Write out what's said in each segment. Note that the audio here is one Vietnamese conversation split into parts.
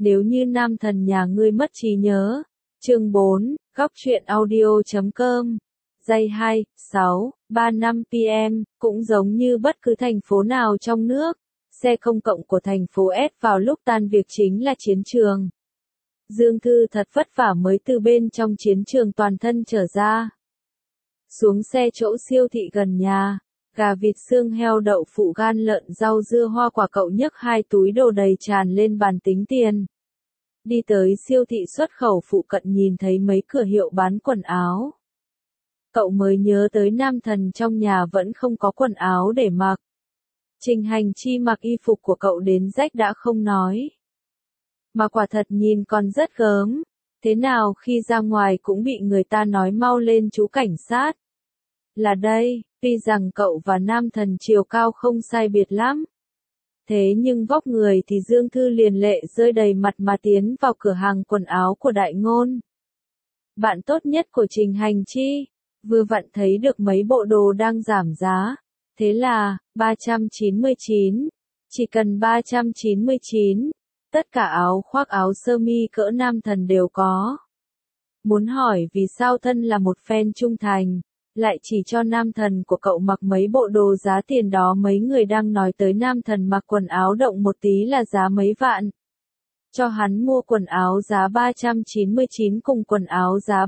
Nếu như nam thần nhà ngươi mất trí nhớ. Chương 4, góc truyện audio.com. Giây 2, 6, 35 PM, cũng giống như bất cứ thành phố nào trong nước. Xe công cộng của thành phố S vào lúc tan việc chính là chiến trường. Dương Thư thật vất vả mới từ bên trong chiến trường toàn thân trở ra. Xuống xe chỗ siêu thị gần nhà, gà vịt xương heo đậu phụ gan lợn rau dưa hoa quả cậu nhấc 2 túi đồ đầy tràn lên bàn tính tiền. Đi tới siêu thị xuất khẩu phụ cận nhìn thấy mấy cửa hiệu bán quần áo. Cậu mới nhớ tới nam thần trong nhà vẫn không có quần áo để mặc. Trình Hành Chi mặc y phục của cậu đến rách đã không nói. Mà quả thật nhìn còn rất gớm. Thế nào khi ra ngoài cũng bị người ta nói mau lên chú cảnh sát. Là đây, tuy rằng cậu và nam thần chiều cao không sai biệt lắm. Thế nhưng vóc người thì Dương Thư liền lệ rơi đầy mặt mà tiến vào cửa hàng quần áo của Đại Ngôn. Bạn tốt nhất của Trình Hành Chi, vừa vặn thấy được mấy bộ đồ đang giảm giá. Thế là, 399, chỉ cần 399, tất cả áo khoác áo sơ mi cỡ nam thần đều có. Muốn hỏi vì sao thân là một fan trung thành, lại chỉ cho nam thần của cậu mặc mấy bộ đồ giá tiền đó, mấy người đang nói tới nam thần mặc quần áo động một tí là giá mấy vạn. Cho hắn mua quần áo giá 399 cùng quần áo giá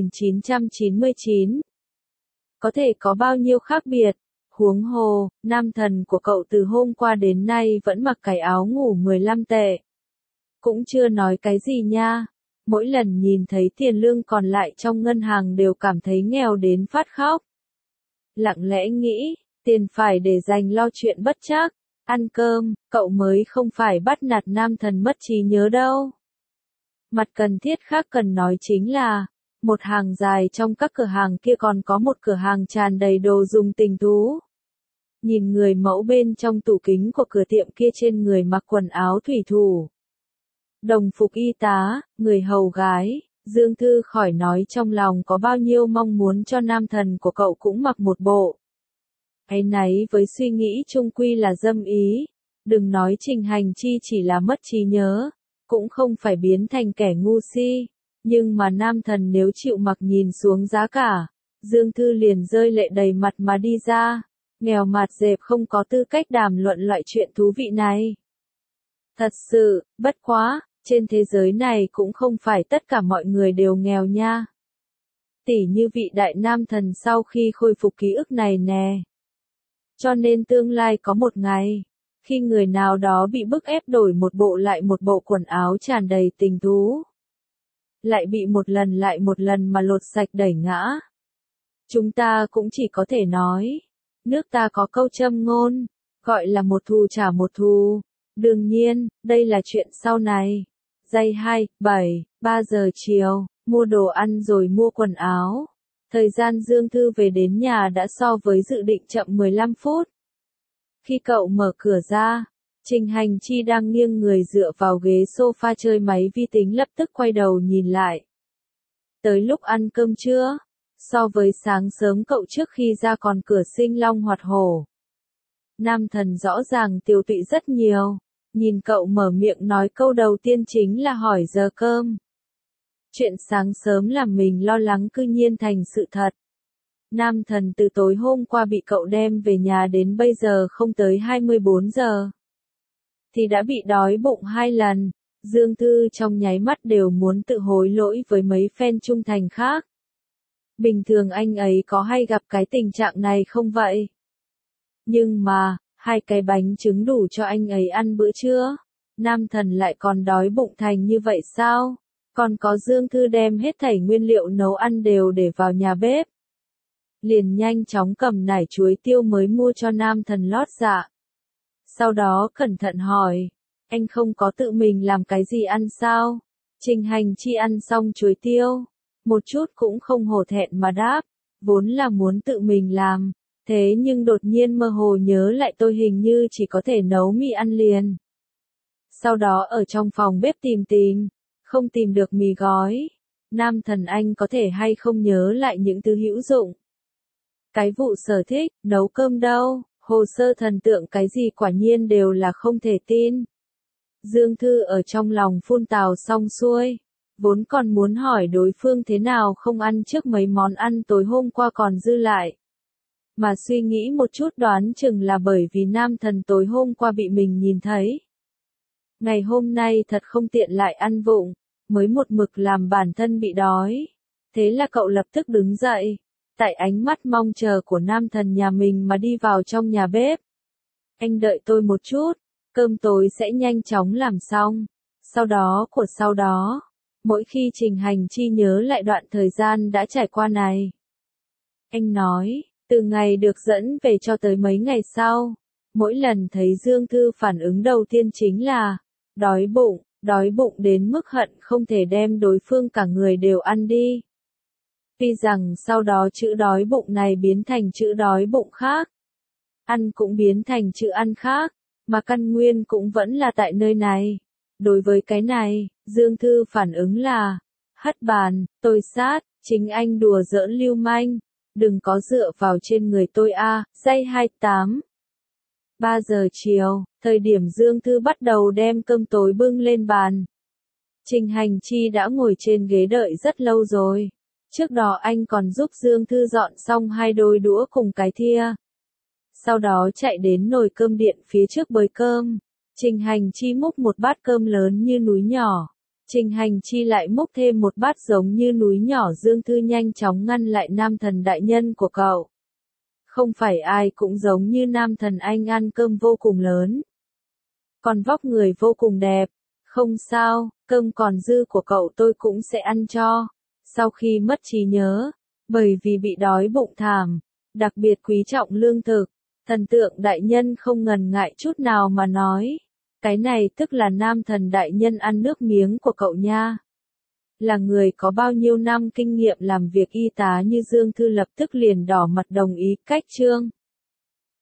3999. Có thể có bao nhiêu khác biệt, huống hồ, nam thần của cậu từ hôm qua đến nay vẫn mặc cái áo ngủ 15 tệ. Cũng chưa nói cái gì nha. Mỗi lần nhìn thấy tiền lương còn lại trong ngân hàng đều cảm thấy nghèo đến phát khóc. Lặng lẽ nghĩ, tiền phải để dành lo chuyện bất trắc, ăn cơm, cậu mới không phải bắt nạt nam thần mất trí nhớ đâu. Mặt cần thiết khác cần nói chính là, một hàng dài trong các cửa hàng kia còn có một cửa hàng tràn đầy đồ dùng tình thú. Nhìn người mẫu bên trong tủ kính của cửa tiệm kia trên người mặc quần áo thủy thủ, đồng phục y tá, người hầu gái, Dương Thư khỏi nói trong lòng có bao nhiêu mong muốn cho nam thần của cậu cũng mặc một bộ. Áy náy với suy nghĩ chung quy là dâm ý, đừng nói Trình Hành Chi chỉ là mất trí nhớ, cũng không phải biến thành kẻ ngu si, nhưng mà nam thần nếu chịu mặc nhìn xuống giá cả, Dương Thư liền rơi lệ đầy mặt mà đi ra, nghèo mạt dẹp không có tư cách đàm luận loại chuyện thú vị này. Thật sự, bất quá. Trên thế giới này cũng không phải tất cả mọi người đều nghèo nha. Tỉ như vị đại nam thần sau khi khôi phục ký ức này nè. Cho nên tương lai có một ngày, khi người nào đó bị bức ép đổi một bộ lại một bộ quần áo tràn đầy tình thú, lại bị một lần mà lột sạch đẩy ngã, chúng ta cũng chỉ có thể nói, nước ta có câu châm ngôn, gọi là một thù trả một thù. Đương nhiên, đây là chuyện sau này. Giây 2, 7, 3 giờ chiều, mua đồ ăn rồi mua quần áo. Thời gian Dương Thư về đến nhà đã so với dự định chậm 15 phút. Khi cậu mở cửa ra, Trình Hành Chi đang nghiêng người dựa vào ghế sofa chơi máy vi tính lập tức quay đầu nhìn lại. Tới lúc ăn cơm trưa, so với sáng sớm cậu trước khi ra còn cửa sinh long hoạt hổ. Nam thần rõ ràng tiều tụy rất nhiều. Nhìn cậu mở miệng nói câu đầu tiên chính là hỏi giờ cơm. Chuyện sáng sớm làm mình lo lắng cư nhiên thành sự thật. Nam thần từ tối hôm qua bị cậu đem về nhà đến bây giờ không tới 24 giờ. Thì đã bị đói bụng 2 lần. Dương Thư trong nháy mắt đều muốn tự hối lỗi với mấy fan trung thành khác. Bình thường anh ấy có hay gặp cái tình trạng này không vậy? Nhưng mà, 2 cái bánh trứng đủ cho anh ấy ăn bữa trưa. Nam thần lại còn đói bụng thành như vậy sao? Còn có Dương Thư đem hết thảy nguyên liệu nấu ăn đều để vào nhà bếp. Liền nhanh chóng cầm nải chuối tiêu mới mua cho nam thần lót dạ. Sau đó cẩn thận hỏi, anh không có tự mình làm cái gì ăn sao? Trình Hành Chi ăn xong chuối tiêu, một chút cũng không hổ thẹn mà đáp, vốn là muốn tự mình làm. Thế nhưng đột nhiên mơ hồ nhớ lại tôi hình như chỉ có thể nấu mì ăn liền. Sau đó ở trong phòng bếp tìm, không tìm được mì gói. Nam thần anh có thể hay không nhớ lại những thứ hữu dụng. Cái vụ sở thích, nấu cơm đâu, hồ sơ thần tượng cái gì quả nhiên đều là không thể tin. Dương Thư ở trong lòng phun tào xong xuôi. Vốn còn muốn hỏi đối phương thế nào không ăn trước mấy món ăn tối hôm qua còn dư lại. Mà suy nghĩ một chút đoán chừng là bởi vì nam thần tối hôm qua bị mình nhìn thấy. Ngày hôm nay thật không tiện lại ăn vụng, mới một mực làm bản thân bị đói. Thế là cậu lập tức đứng dậy, tại ánh mắt mong chờ của nam thần nhà mình mà đi vào trong nhà bếp. Anh đợi tôi một chút, cơm tối sẽ nhanh chóng làm xong. Sau đó, mỗi khi Trình Hành Chi nhớ lại đoạn thời gian đã trải qua này. Anh nói, từ ngày được dẫn về cho tới mấy ngày sau, mỗi lần thấy Dương Thư phản ứng đầu tiên chính là đói bụng đến mức hận không thể đem đối phương cả người đều ăn đi. Tuy rằng sau đó chữ đói bụng này biến thành chữ đói bụng khác, ăn cũng biến thành chữ ăn khác, mà căn nguyên cũng vẫn là tại nơi này. Đối với cái này, Dương Thư phản ứng là, hất bàn, tôi sát, chính anh đùa giỡn lưu manh, đừng có dựa vào trên người tôi a. Giây 28. 3 giờ chiều, thời điểm Dương Thư bắt đầu đem cơm tối bưng lên bàn. Trình Hành Chi đã ngồi trên ghế đợi rất lâu rồi. Trước đó anh còn giúp Dương Thư dọn xong 2 đôi đũa cùng cái thìa. Sau đó chạy đến nồi cơm điện phía trước bới cơm. Trình Hành Chi múc một bát cơm lớn như núi nhỏ. Trình Hành Chi lại múc thêm một bát giống như núi nhỏ. Dương Thư nhanh chóng ngăn lại nam thần đại nhân của cậu. Không phải ai cũng giống như nam thần anh ăn cơm vô cùng lớn. Còn vóc người vô cùng đẹp. Không sao, cơm còn dư của cậu tôi cũng sẽ ăn cho. Sau khi mất trí nhớ, bởi vì bị đói bụng thảm, đặc biệt quý trọng lương thực, thần tượng đại nhân không ngần ngại chút nào mà nói. Cái này tức là nam thần đại nhân ăn nước miếng của cậu nha. Là người có bao nhiêu năm kinh nghiệm làm việc y tá như Dương Thư lập tức liền đỏ mặt đồng ý cách chương.